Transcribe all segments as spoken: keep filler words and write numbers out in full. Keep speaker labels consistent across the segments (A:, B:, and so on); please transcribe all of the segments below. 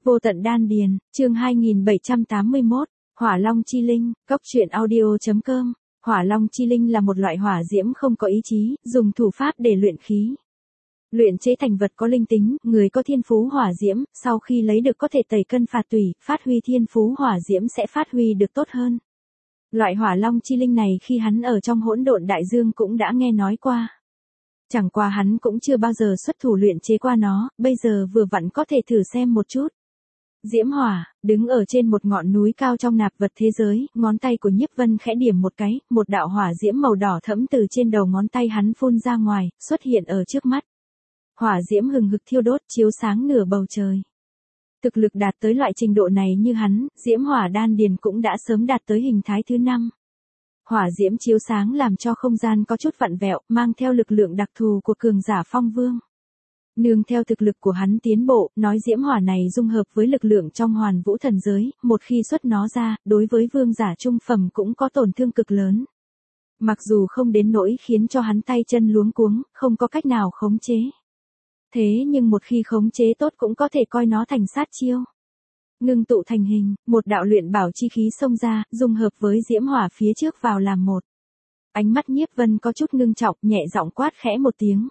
A: Vô tận đan điền, chương hai nghìn bảy trăm tám mươi mốt, Hỏa Long Chi Linh, cốc truyện audio chấm com. Hỏa Long Chi Linh là một loại hỏa diễm không có ý chí, dùng thủ pháp để luyện khí. Luyện chế thành vật có linh tính, người có thiên phú hỏa diễm, sau khi lấy được có thể tẩy cân phạt tủy, phát huy thiên phú hỏa diễm sẽ phát huy được tốt hơn. Loại Hỏa Long Chi Linh này khi hắn ở trong hỗn độn đại dương cũng đã nghe nói qua. Chẳng qua hắn cũng chưa bao giờ xuất thủ luyện chế qua nó, bây giờ vừa vặn có thể thử xem một chút. Diễm hỏa, đứng ở trên một ngọn núi cao trong nạp vật thế giới, ngón tay của Nhiếp Vân khẽ điểm một cái, một đạo hỏa diễm màu đỏ thẫm từ trên đầu ngón tay hắn phun ra ngoài, xuất hiện ở trước mắt. Hỏa diễm hừng hực thiêu đốt, chiếu sáng nửa bầu trời. Thực lực đạt tới loại trình độ này như hắn, diễm hỏa đan điền cũng đã sớm đạt tới hình thái thứ năm. Hỏa diễm chiếu sáng làm cho không gian có chút vặn vẹo, mang theo lực lượng đặc thù của cường giả phong vương. Nương theo thực lực của hắn tiến bộ, nói diễm hỏa này dung hợp với lực lượng trong hoàn vũ thần giới, một khi xuất nó ra, đối với vương giả trung phẩm cũng có tổn thương cực lớn. Mặc dù không đến nỗi khiến cho hắn tay chân luống cuống, không có cách nào khống chế. Thế nhưng một khi khống chế tốt cũng có thể coi nó thành sát chiêu. Ngưng tụ thành hình, một đạo luyện bảo chi khí xông ra, dung hợp với diễm hỏa phía trước vào làm một. Ánh mắt Nhiếp Vân có chút ngưng trọng, nhẹ giọng quát khẽ một tiếng.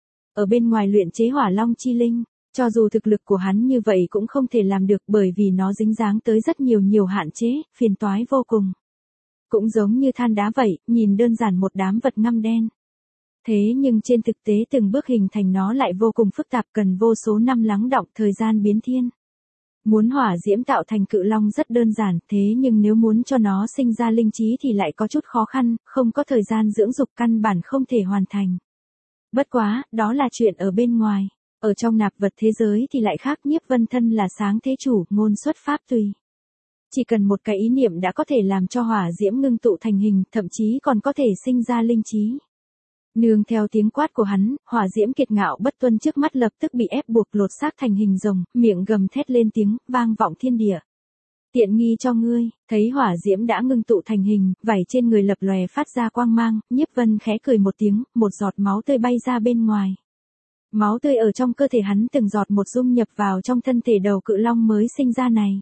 A: Ở bên ngoài luyện chế Hỏa Long Chi Linh, cho dù thực lực của hắn như vậy cũng không thể làm được bởi vì nó dính dáng tới rất nhiều nhiều hạn chế, phiền toái vô cùng. Cũng giống như than đá vậy, nhìn đơn giản một đám vật ngăm đen. Thế nhưng trên thực tế từng bước hình thành nó lại vô cùng phức tạp, cần vô số năm lắng đọng, thời gian biến thiên. Muốn hỏa diễm tạo thành cự long rất đơn giản, thế nhưng nếu muốn cho nó sinh ra linh trí thì lại có chút khó khăn, không có thời gian dưỡng dục căn bản không thể hoàn thành. Bất quá, đó là chuyện ở bên ngoài, ở trong nạp vật thế giới thì lại khác. Nhiếp Vân thân là sáng thế chủ, ngôn xuất pháp tùy. Chỉ cần một cái ý niệm đã có thể làm cho hỏa diễm ngưng tụ thành hình, thậm chí còn có thể sinh ra linh trí. Nương theo tiếng quát của hắn, hỏa diễm kiệt ngạo bất tuân trước mắt lập tức bị ép buộc lột xác thành hình rồng, miệng gầm thét lên tiếng, vang vọng thiên địa. Tiện nghi cho ngươi, thấy hỏa diễm đã ngưng tụ thành hình, vảy trên người lập lòe phát ra quang mang, Nhiếp Vân khẽ cười một tiếng, một giọt máu tươi bay ra bên ngoài. Máu tươi ở trong cơ thể hắn từng giọt một dung nhập vào trong thân thể đầu cự long mới sinh ra này.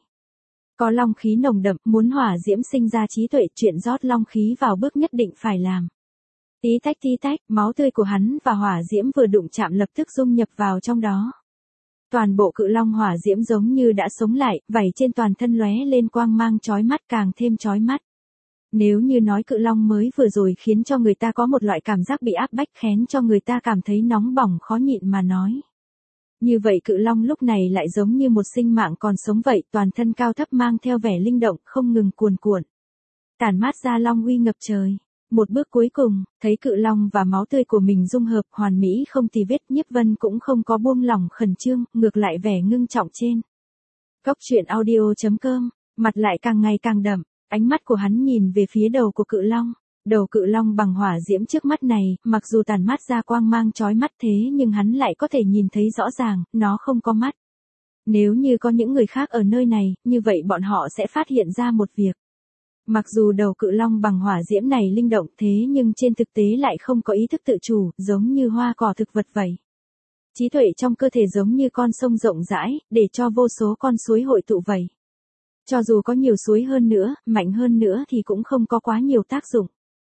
A: Có long khí nồng đậm, muốn hỏa diễm sinh ra trí tuệ, chuyện rót long khí vào bước nhất định phải làm. Tí tách tí tách, máu tươi của hắn và hỏa diễm vừa đụng chạm lập tức dung nhập vào trong đó. Toàn bộ cự long hỏa diễm giống như đã sống lại, vảy trên toàn thân lóe lên quang mang chói mắt, càng thêm chói mắt. Nếu như nói cự long mới vừa rồi khiến cho người ta có một loại cảm giác bị áp bách, khiến cho người ta cảm thấy nóng bỏng khó nhịn mà nói. Như vậy cự long lúc này lại giống như một sinh mạng còn sống vậy, toàn thân cao thấp mang theo vẻ linh động, không ngừng cuồn cuộn. Tản mát ra long uy ngập trời. Một bước cuối cùng, thấy cự long và máu tươi của mình dung hợp hoàn mỹ không tì vết, Nhiếp Vân cũng không có buông lỏng khẩn trương, ngược lại vẻ ngưng trọng trên. Cốc truyện audio chấm com, mặt lại càng ngày càng đậm, ánh mắt của hắn nhìn về phía đầu của cự long. Đầu cự long bằng hỏa diễm trước mắt này, mặc dù tàn mát ra quang mang chói mắt thế nhưng hắn lại có thể nhìn thấy rõ ràng, nó không có mắt. Nếu như có những người khác ở nơi này, như vậy bọn họ sẽ phát hiện ra một việc. Mặc dù đầu cự long bằng hỏa diễm này linh động thế nhưng trên thực tế lại không có ý thức tự chủ, giống như hoa cỏ thực vật vậy. Trí tuệ trong cơ thể giống như con sông rộng rãi, để cho vô số con suối hội tụ vậy. Cho dù có nhiều suối hơn nữa, mạnh hơn nữa thì cũng không có quá nhiều tác dụng.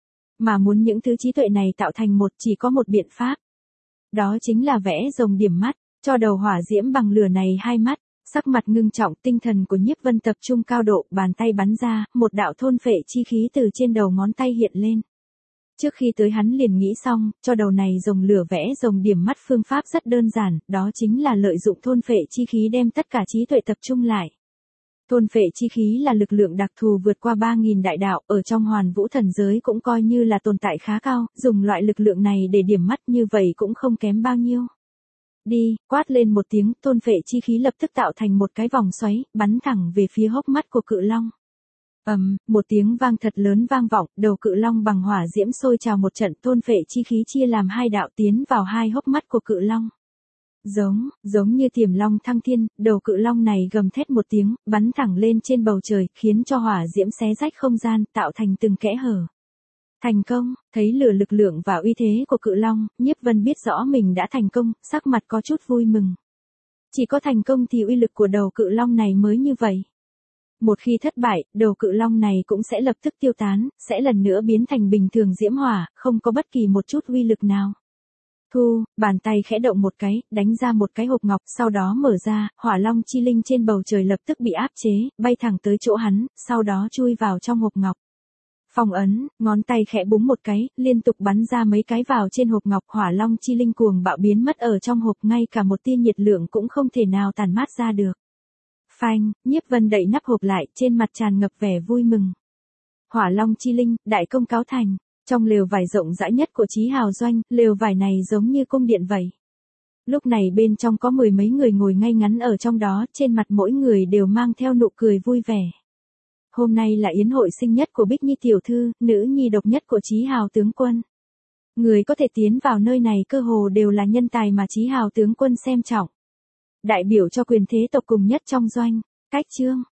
A: Mà muốn những thứ trí tuệ này tạo thành một, chỉ có một biện pháp. Đó chính là vẽ rồng điểm mắt, cho đầu hỏa diễm bằng lửa này hai mắt. Sắc mặt ngưng trọng, tinh thần của Nhiếp Vân tập trung cao độ, bàn tay bắn ra, một đạo thôn phệ chi khí từ trên đầu ngón tay hiện lên. Trước khi tới hắn liền nghĩ xong, cho đầu này rồng lửa vẽ rồng điểm mắt phương pháp rất đơn giản, đó chính là lợi dụng thôn phệ chi khí đem tất cả trí tuệ tập trung lại. Thôn phệ chi khí là lực lượng đặc thù vượt qua ba nghìn đại đạo, ở trong hoàn vũ thần giới cũng coi như là tồn tại khá cao, dùng loại lực lượng này để điểm mắt như vậy cũng không kém bao nhiêu. Đi, quát lên một tiếng, thôn phệ chi khí lập tức tạo thành một cái vòng xoáy, bắn thẳng về phía hốc mắt của cự long. Ầm, um, một tiếng vang thật lớn vang vọng, đầu cự long bằng hỏa diễm sôi trào một trận, thôn phệ chi khí chia làm hai đạo tiến vào hai hốc mắt của cự long. Giống, giống như tiềm long thăng thiên, đầu cự long này gầm thét một tiếng, bắn thẳng lên trên bầu trời, khiến cho hỏa diễm xé rách không gian, tạo thành từng kẽ hở. Thành công, thấy lửa lực lượng và uy thế của cự long, Nhiếp Vân biết rõ mình đã thành công, sắc mặt có chút vui mừng. Chỉ có thành công thì uy lực của đầu cự long này mới như vậy. Một khi thất bại, đầu cự long này cũng sẽ lập tức tiêu tán, sẽ lần nữa biến thành bình thường diễm hỏa, không có bất kỳ một chút uy lực nào. Thu, bàn tay khẽ động một cái, đánh ra một cái hộp ngọc, sau đó mở ra, hỏa long chi linh trên bầu trời lập tức bị áp chế, bay thẳng tới chỗ hắn, sau đó chui vào trong hộp ngọc. Phong ấn, ngón tay khẽ búng một cái, liên tục bắn ra mấy cái vào trên hộp ngọc, hỏa long chi linh cuồng bạo biến mất ở trong hộp, ngay cả một tia nhiệt lượng cũng không thể nào tản mát ra được. Phanh, Nhiếp Vân đậy nắp hộp lại, trên mặt tràn ngập vẻ vui mừng. Hỏa long chi linh, đại công cáo thành. Trong lều vải rộng rãi nhất của Chí Hào doanh, lều vải này giống như cung điện vậy. Lúc này bên trong có mười mấy người ngồi ngay ngắn ở trong đó, trên mặt mỗi người đều mang theo nụ cười vui vẻ. Hôm nay là yến hội sinh nhất của Bích Nhi tiểu thư, nữ nhi độc nhất của Chí Hào tướng quân. Người có thể tiến vào nơi này cơ hồ đều là nhân tài mà Chí Hào tướng quân xem trọng. Đại biểu cho quyền thế tộc cùng nhất trong doanh. Cách chương